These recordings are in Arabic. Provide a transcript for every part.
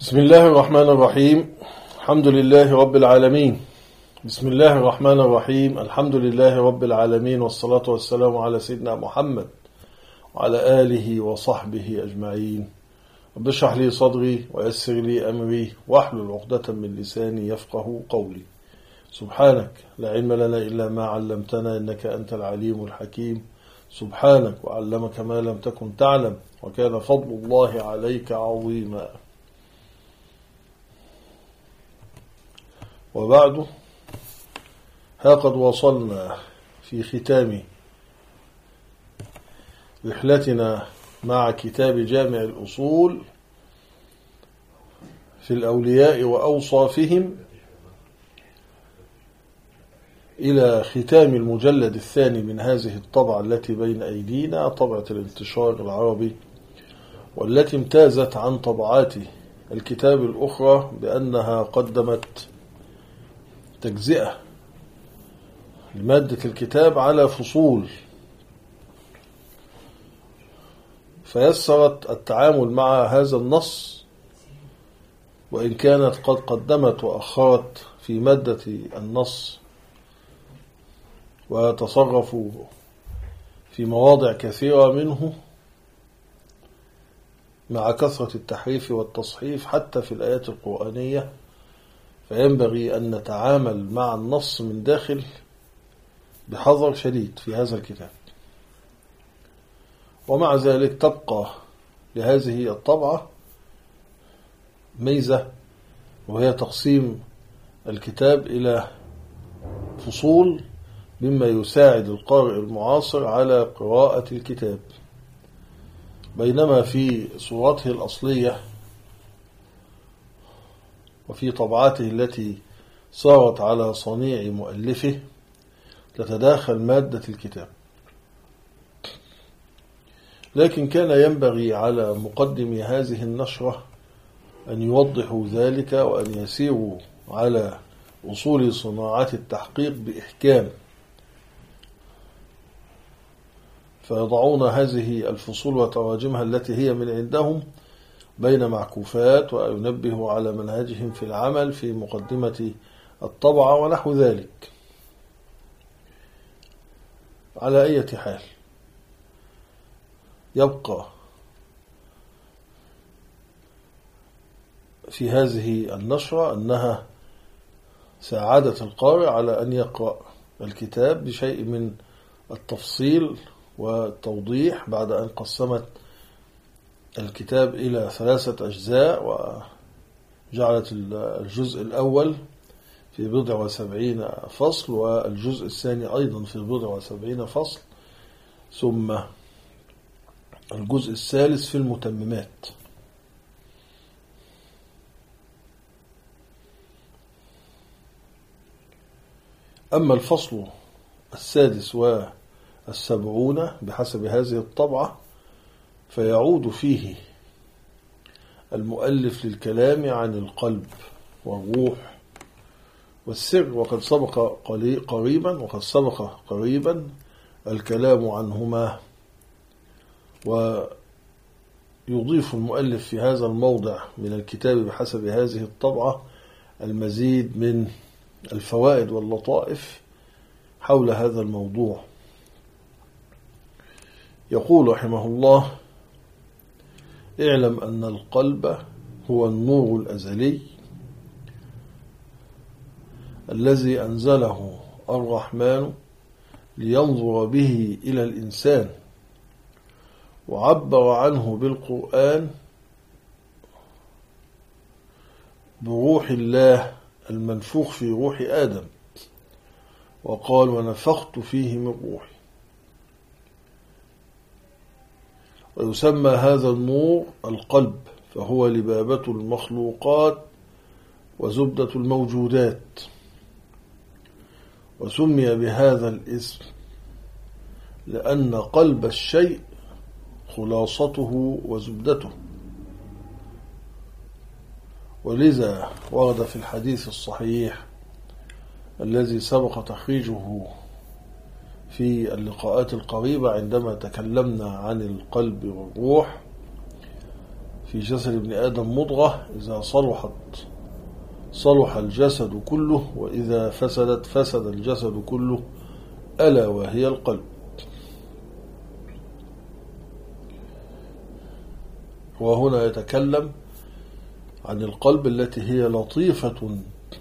بسم الله الرحمن الرحيم. الحمد لله رب العالمين. بسم الله الرحمن الرحيم. الحمد لله رب العالمين، والصلاة والسلام على سيدنا محمد وعلى آله وصحبه أجمعين. رب اشرح لي صدري ويسر لي أمري واحلل عقدة من لساني يفقه قولي. سبحانك لا علم لنا إلا ما علمتنا إنك أنت العليم الحكيم. سبحانك وعلمك ما لم تكن تعلم وكان فضل الله عليك عظيما. وبعد، ها قد وصلنا في ختام رحلتنا مع كتاب جامع الأصول في الأولياء وأوصافهم إلى ختام المجلد الثاني من هذه الطبعة التي بين أيدينا، طبعة الانتشار العربي، والتي امتازت عن طبعات الكتاب الأخرى بأنها قدمت تجزئة لمادة الكتاب على فصول، فيسرت التعامل مع هذا النص، وإن كانت قد قدمت وأخرت في مادة النص وتصرفوا في مواضع كثيرة منه مع كثرة التحريف والتصحيف حتى في الآيات القرآنية، فينبغي أن نتعامل مع النص من داخل بحذر شديد في هذا الكتاب. ومع ذلك تبقى لهذه الطبعة ميزة، وهي تقسيم الكتاب إلى فصول مما يساعد القارئ المعاصر على قراءة الكتاب، بينما في صورته الأصلية وفي طبعاته التي صارت على صنيع مؤلفه تتداخل مادة الكتاب. لكن كان ينبغي على مقدمي هذه النشرة أن يوضحوا ذلك، وأن يسيروا على أصول صناعات التحقيق بإحكام، فيضعون هذه الفصول وتراجمها التي هي من عندهم بين معكوفات، وينبه على منهجهم في العمل في مقدمة الطبعة ونحو ذلك. على أي حال، يبقى في هذه النشرة أنها ساعدت القارئ على أن يقرأ الكتاب بشيء من التفصيل والتوضيح، بعد أن قسمت الكتاب إلى 3 أجزاء، وجعلت الجزء الأول في 70 فصل، والجزء الثاني أيضا في 70 فصل، ثم الجزء الثالث في المتممات. أما الفصل 76 بحسب هذه الطبعة فيعود فيه المؤلف للكلام عن القلب والروح والسر، وقد سبق قريبا الكلام عنهما. ويضيف المؤلف في هذا الموضع من الكتاب بحسب هذه الطبعة المزيد من الفوائد واللطائف حول هذا الموضوع. يقول رحمه الله: اعلم أن القلب هو النور الأزلي الذي أنزله الرحمن لينظر به إلى الإنسان، وعبر عنه بالقرآن بروح الله المنفوخ في روح آدم، وقال: ونفخت فيه من روحي. ويسمى هذا النور القلب، فهو لبابة المخلوقات وزبدة الموجودات، وسمي بهذا الاسم لأن قلب الشيء خلاصته وزبدته. ولذا ورد في الحديث الصحيح الذي سبق تخريجه في اللقاءات القريبة عندما تكلمنا عن القلب والروح في جسد ابن آدم مضغة إذا صلحت صلح الجسد كله وإذا فسدت فسد الجسد كله ألا وهي القلب. وهنا يتكلم عن القلب التي هي لطيفة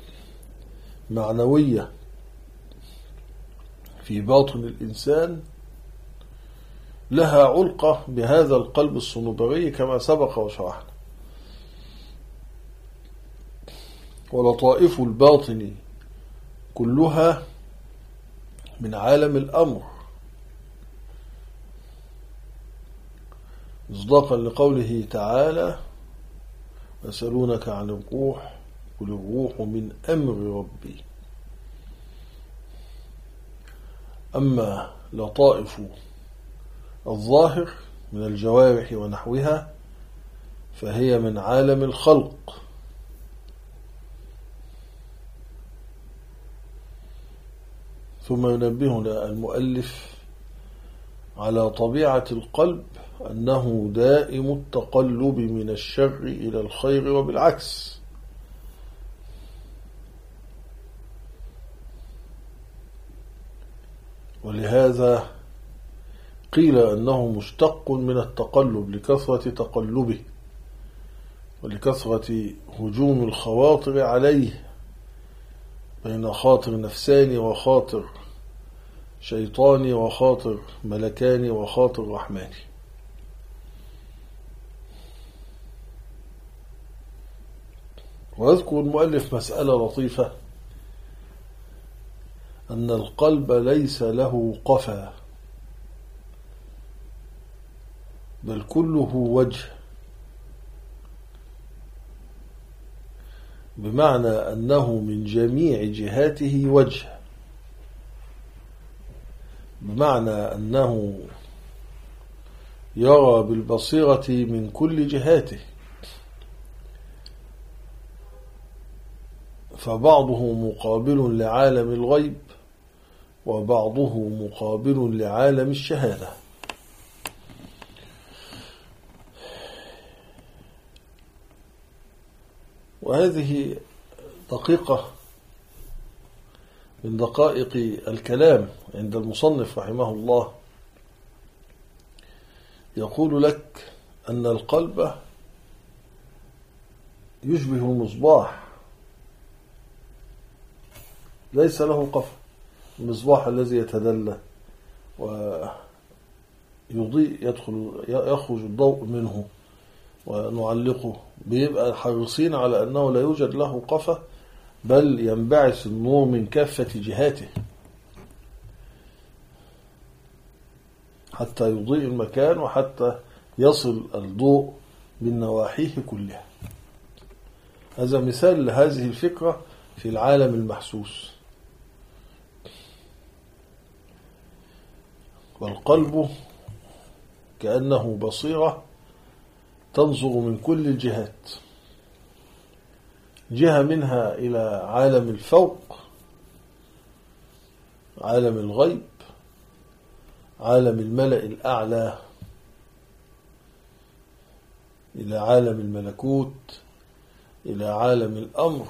معنوية في باطن الإنسان، لها علقة بهذا القلب الصنوبري كما سبق وشرحنا. ولطائف الباطن كلها من عالم الأمر، مصداقا لقوله تعالى: يسألونك عن الروح قل الروح من أمر ربي. أما لطائف الظاهر من الجوارح ونحوها فهي من عالم الخلق، ثم ينبهنا المؤلف على طبيعة القلب أنه دائم التقلب من الشر إلى الخير وبالعكس. ولهذا قيل أنه مشتق من التقلب لكثرة تقلبه ولكثرة هجوم الخواطر عليه بين خاطر نفساني وخاطر شيطاني وخاطر ملكاني وخاطر رحماني. ويذكر المؤلف مسألة لطيفة، أن القلب ليس له قفا بل كله وجه، بمعنى أنه من جميع جهاته وجه، بمعنى أنه يرى بالبصيرة من كل جهاته، فبعضه مقابل لعالم الغيب وبعضه مقابل لعالم الشهادة. وهذه دقيقة من دقائق الكلام عند المصنف رحمه الله، يقول لك أن القلب يشبه المصباح ليس له قفا، المصباح الذي يتدلى ويضيء يخرج الضوء منه ونعلقه، بيبقى حريصين على أنه لا يوجد له قفا بل ينبعث النور من كافة جهاته حتى يضيء المكان وحتى يصل الضوء من نواحيه كلها. هذا مثال لهذه الفكرة في العالم المحسوس. والقلب كأنه بصيرة تنظر من كل الجهات، جهة منها إلى عالم الفوق، عالم الغيب، عالم الملأ الأعلى، إلى عالم الملكوت، إلى عالم الأمر،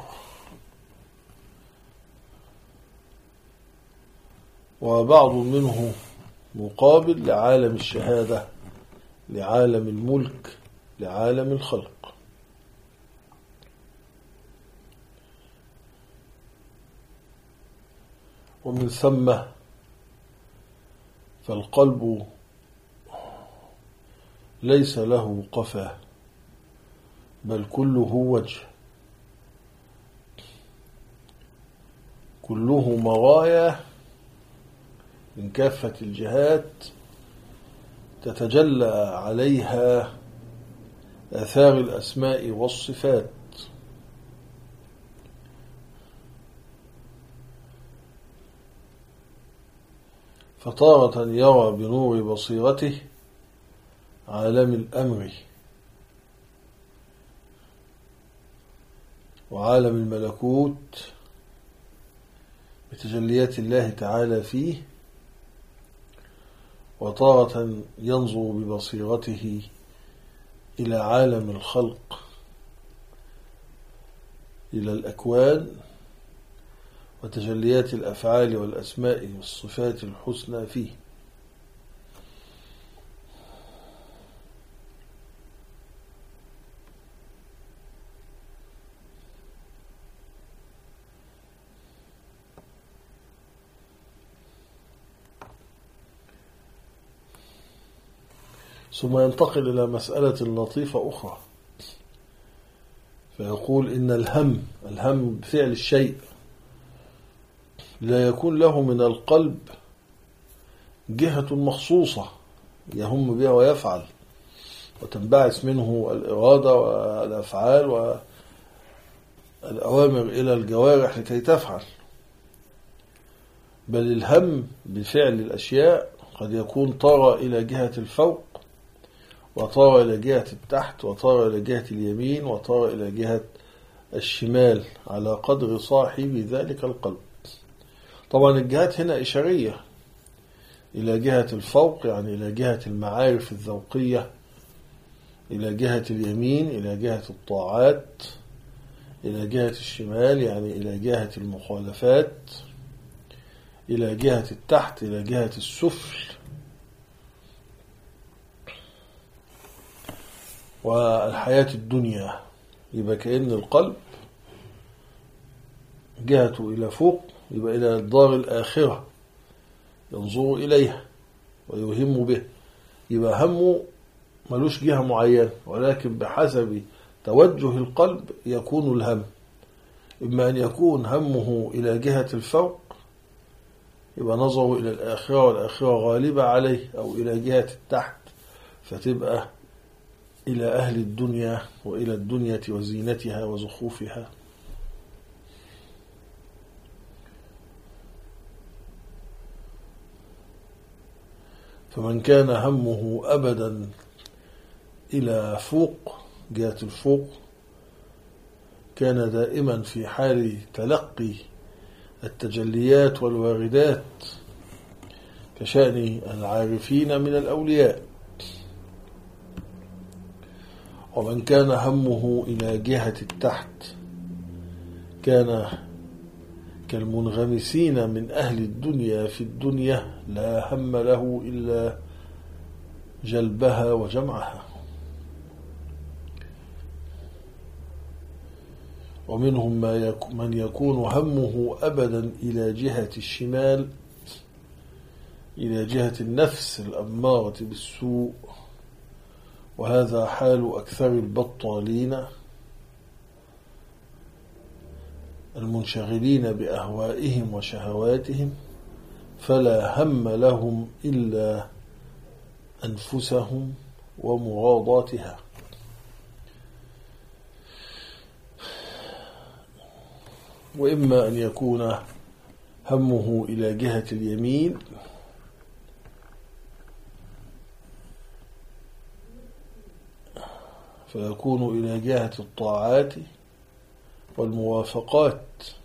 وبعض منه مقابل لعالم الشهادة، لعالم الملك، لعالم الخلق. ومن ثم فالقلب ليس له قفا بل كله وجه، كله مرايا من كافة الجهات تتجلى عليها آثار الأسماء والصفات. فتارة يرى بنور بصيرته عالم الأمر وعالم الملكوت بتجليات الله تعالى فيه، وتارة ينظر ببصيرته إلى عالم الخلق، إلى الأكوان وتجليات الأفعال والأسماء والصفات الحسنى فيه. ثم ينتقل إلى مسألة لطيفة أخرى، فيقول إن الهم بفعل الشيء لا يكون له من القلب جهة مخصوصة يهم بها ويفعل، وتنبعث منه الإرادة والأفعال والأوامر إلى الجوارح لكي تفعل، بل الهم بفعل الأشياء قد يكون طار إلى جهة الفوق، وطار إلى جهة التحت، وطار إلى جهة اليمين، وطار إلى جهة الشمال على قدر صاحب ذلك القلب. طبعا الجهات هنا إشارية، إلى جهة الفوق يعني إلى جهة المعارف الذوقية، إلى جهة اليمين إلى جهة الطاعات، إلى جهة الشمال يعني إلى جهة المخالفات، إلى جهة التحت إلى جهة السفل. والحياة الدنيا يبقى كأن القلب جهته إلى فوق، يبقى إلى الدار الآخرة ينظر إليها ويهم به، يبقى همه ملوش جهة معينة، ولكن بحسب توجه القلب يكون الهم. إما أن يكون همه إلى جهة الفوق يبقى نظره إلى الآخرة والآخرة غالبة عليه، أو إلى جهة التحت فتبقى إلى أهل الدنيا وإلى الدنيا وزينتها وزخوفها. فمن كان همه أبدا إلى فوق جهة الفوق كان دائما في حال تلقي التجليات والواردات كشأن العارفين من الأولياء. ومن كان همه إلى جهة التحت كان كالمنغمسين من أهل الدنيا في الدنيا لا هم له إلا جلبها وجمعها. ومنهم من يكون همه أبدا إلى جهة الشمال، إلى جهة النفس الأمارة بالسوء، وهذا حال أكثر البطالين المنشغلين بأهوائهم وشهواتهم، فلا هم لهم إلا أنفسهم ومراضاتها. وإما أن يكون همه إلى جهة اليمين فيكون إلى جهة الطاعات والموافقات،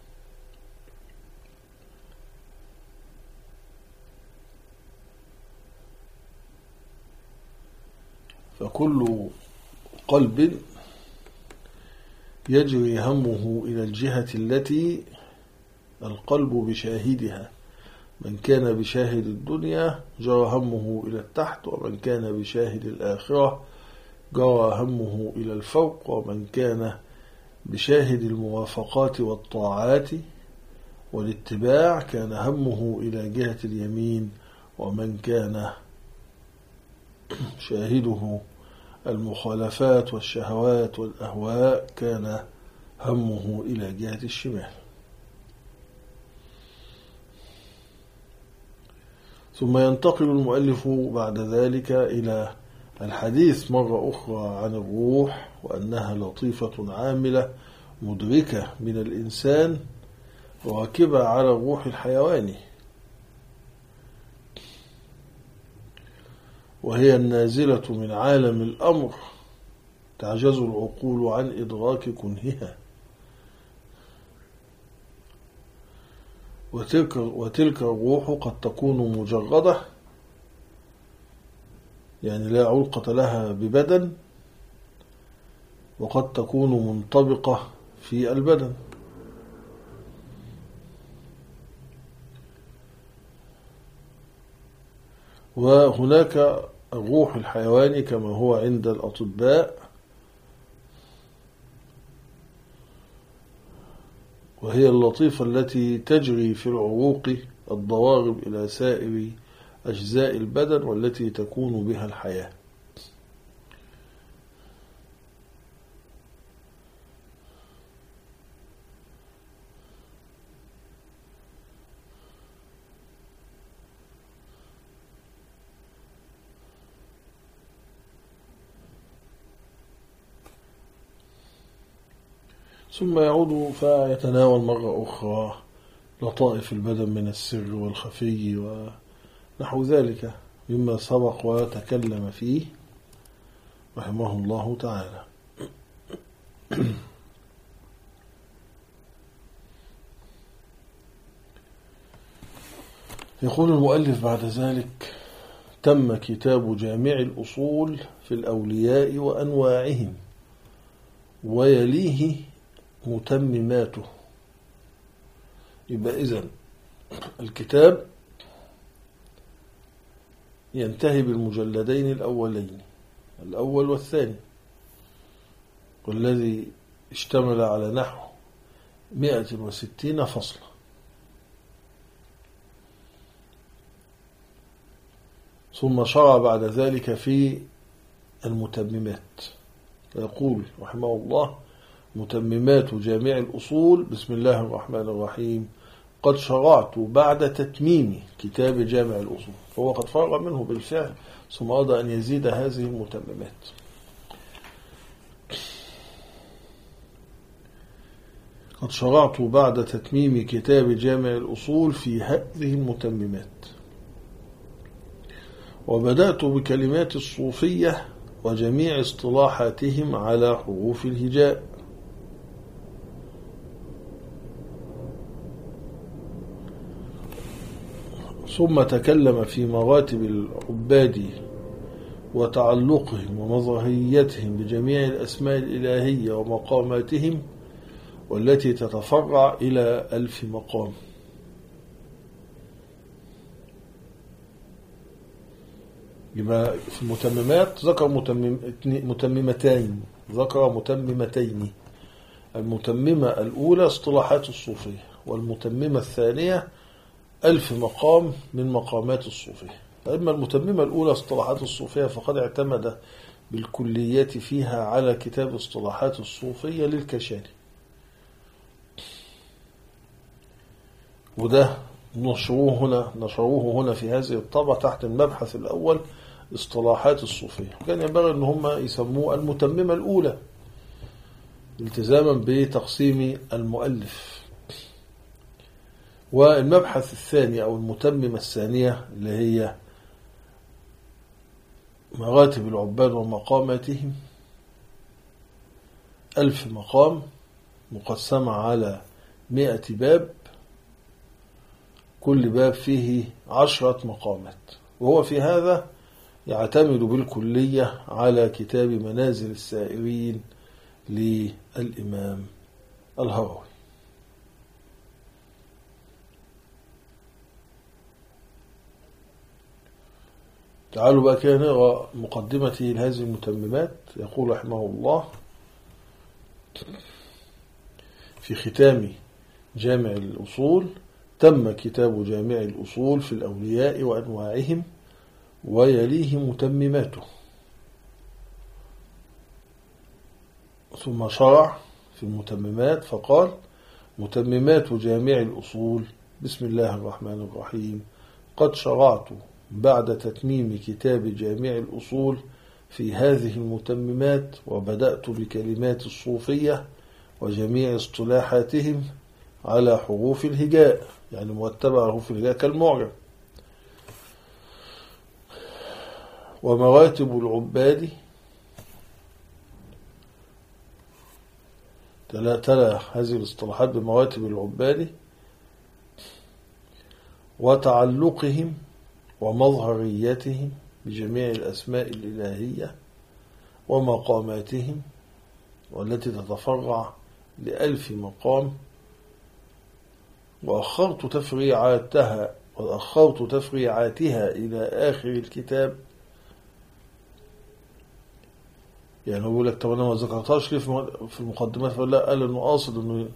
فكل قلب يجري همه إلى الجهة التي القلب بشاهدها. من كان بشاهد الدنيا جرى همه إلى التحت، ومن كان بشاهد الآخرة جرى همه إلى الفوق، ومن كان بشاهد الموافقات والطاعات والاتباع كان همه إلى جهة اليمين، ومن كان شاهده المخالفات والشهوات والأهواء كان همه إلى جهة الشمال. ثم ينتقل المؤلف بعد ذلك إلى الحديث مرة أخرى عن الروح، وأنها لطيفة عاملة مدركة من الإنسان راكبة على الروح الحيواني، وهي النازلة من عالم الأمر تعجز العقول عن إدراك كنهها. وتلك الروح قد تكون مجردة، يعني لا علقة لها ببدن، وقد تكون منطبقة في البدن. وهناك الروح الحيواني كما هو عند الأطباء، وهي اللطيفة التي تجري في العروق الضوارب إلى سائر أجزاء البدن والتي تكون بها الحياة. ثم يعود فيتناول مرة أخرى لطائف البدن من السر والخفي ونحو ذلك مما سبق وتكلم فيه رحمه الله تعالى. يقول المؤلف بعد ذلك: تم كتاب جامع الأصول في الأولياء وأنواعهم ويليه متمماته. يبقى إذن الكتاب ينتهي بالمجلدين الأولين، الأول والثاني، والذي اشتمل على نحو 160 فصلا. ثم شرع بعد ذلك في المتممات، يقول رحمه الله: متممات جامع الأصول. بسم الله الرحمن الرحيم. قد شرعت بعد تتميم كتاب جامع الأصول. فهو قد فرغ منه بالفعل، ثم أراد أن يزيد هذه المتممات. قد شرعت بعد تتميم كتاب جامع الأصول في هذه المتممات، وبدأت بكلمات الصوفية وجميع اصطلاحاتهم على حروف الهجاء، ثم تكلم في مراتب العباد وتعلقهم ومظهريتهم بجميع الأسماء الإلهية ومقاماتهم، والتي تتفرع إلى 1000 مقام. يبقى في المتممات ذكر متممتين، ذكر متممتين. المتممة الأولى اصطلاحات الصوفية، والمتممة الثانية 1000 مقام من مقامات الصوفية. فإما المتممة الأولى اصطلاحات الصوفية فقد اعتمد بالكلية فيها على كتاب اصطلاحات الصوفية للكشاني، وده نشروه هنا في هذه الطبعة تحت المبحث الأول اصطلاحات الصوفية. كان ينبغي أن هم يسموه المتممة الأولى التزاما بتقسيم المؤلف. والمبحث الثاني أو المتممة الثانية اللي هي مراتب العباد ومقاماتهم، 1000 مقام مقسمة على 100 باب، كل باب فيه 10 مقامات. وهو في هذا يعتمد بالكلية على كتاب منازل السائرين للإمام الهروي. تعالوا بقى كده نقرأ مقدمته لهذه المتممات. يقول رحمه الله في ختام جامع الأصول: تم كتاب جامع الأصول في الأولياء وأنواعهم ويليه متمماته. ثم شرع في المتممات فقال: متممات جامع الأصول. بسم الله الرحمن الرحيم. قد شرعت بعد تتميم كتاب جامع الأصول في هذه المتممات، وبدأت بكلمات الصوفية وجميع اصطلاحاتهم على حروف الهجاء، يعني مرتبة على حروف الهجاء كالمعجم. ومراتب العباد، تلا هذه الاصطلاحات بمراتب العباد وتعلقهم ومظهريتهم بجميع الأسماء الإلهية ومقاماتهم، والتي تتفرع ل1000 مقام، وأخرت تفريعاتها إلى آخر الكتاب. يعني هو يقول لك طب أنا ما ذكرتهاش ليه في المقدمات؟ فلا، قال إنه قاصد إنه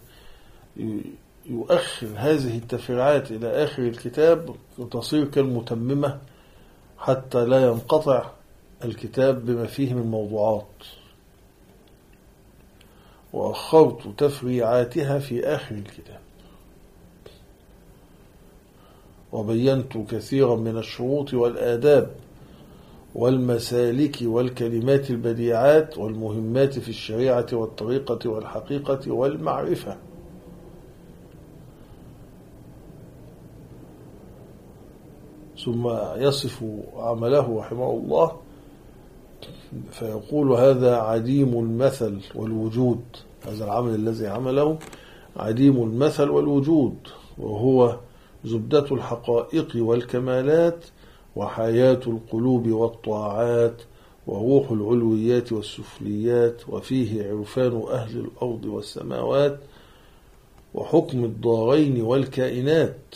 يؤخر هذه التفريعات إلى آخر الكتاب وتصير كالمتممة حتى لا ينقطع الكتاب بما فيه من موضوعات. وأخرت تفريعاتها في آخر الكتاب، وبينت كثيرا من الشروط والآداب والمسالك والكلمات البديعات والمهمات في الشريعة والطريقة والحقيقة والمعرفة. ثم يصف عمله رحمه الله فيقول هذا عديم المثل والوجود، هذا العمل الذي عمله عديم المثل والوجود، وهو زبدة الحقائق والكمالات وحياة القلوب والطاعات وروح العلويات والسفليات، وفيه عرفان أهل الأرض والسماوات وحكم الدارين والكائنات.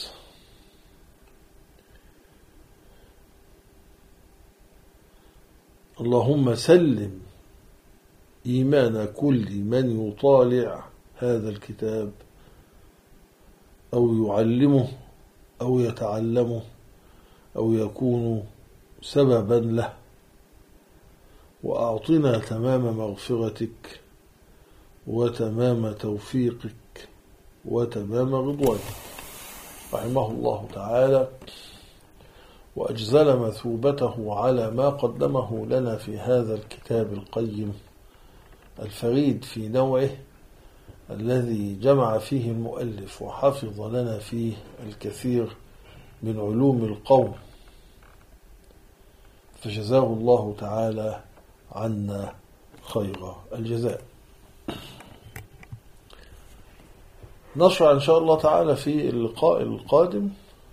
اللهم سلم إيمان كل من يطالع هذا الكتاب أو يعلمه أو يتعلمه أو يكون سببا له، وأعطنا تمام مغفرتك وتمام توفيقك وتمام رضوانك. رحمه الله تعالى وأجزل مثوبته على ما قدمه لنا في هذا الكتاب القيم الفريد في نوعه، الذي جمع فيه المؤلف وحفظ لنا فيه الكثير من علوم القوم، فجزاه الله تعالى عنا خير الجزاء. نشرع إن شاء الله تعالى في اللقاء القادم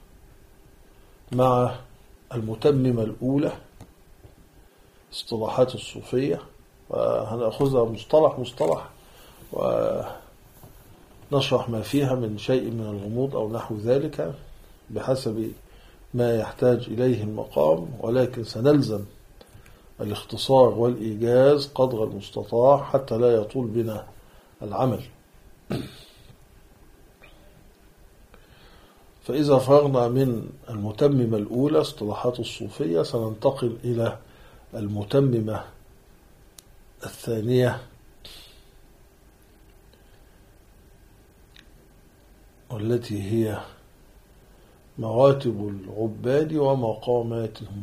مع المتممة الأولى، اصطلاحات الصوفية، وهنأخذها مصطلح ونشرح ما فيها من شيء من الغموض أو نحو ذلك بحسب ما يحتاج إليه المقام، ولكن سنلزم الاختصار والإيجاز قدر المستطاع حتى لا يطول بنا العمل. فإذا فرغنا من المتممة الأولى اصطلاحات الصوفية سننتقل إلى المتممة الثانية، والتي هي مراتب العباد ومقاماتهم.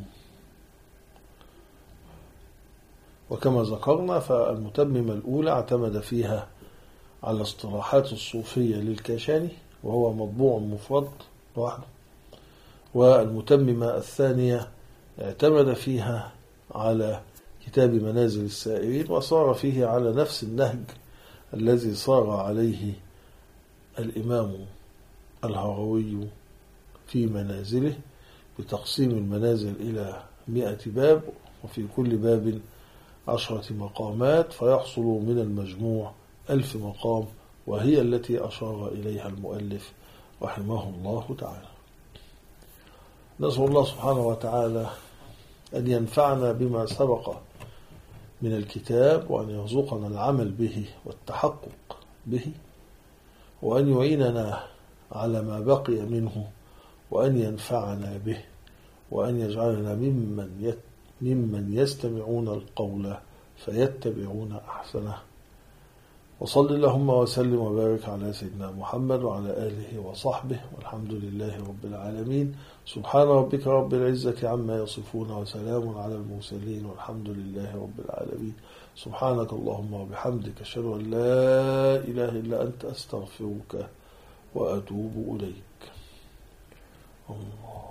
وكما ذكرنا فالمتممة الأولى اعتمد فيها على اصطلاحات الصوفية للكاشاني، وهو مطبوع مفرد لوحده، والمتممة الثانية اعتمد فيها على كتاب منازل السائرين، وصار فيه على نفس النهج الذي صار عليه الإمام الهروي في منازله، بتقسيم المنازل إلى 100 باب، وفي كل باب 10 مقامات، فيحصل من المجموع 1000 مقام، وهي التي أشار إليها المؤلف رحمه الله تعالى. نسأل الله سبحانه وتعالى أن ينفعنا بما سبق من الكتاب، وأن يرزقنا العمل به والتحقق به، وأن يعيننا على ما بقي منه، وأن ينفعنا به، وأن يجعلنا ممن يستمعون القول فيتبعون أحسنه. وصل اللهم وسلم وبارك على سيدنا محمد وعلى آله وصحبه، والحمد لله رب العالمين. سبحان ربك رب العزة عما يصفون، وسلام على المرسلين، والحمد لله رب العالمين. سبحانك اللهم وبحمدك، أشهد أن لا إله إلا أنت، أستغفرك وأتوب إليك. الله.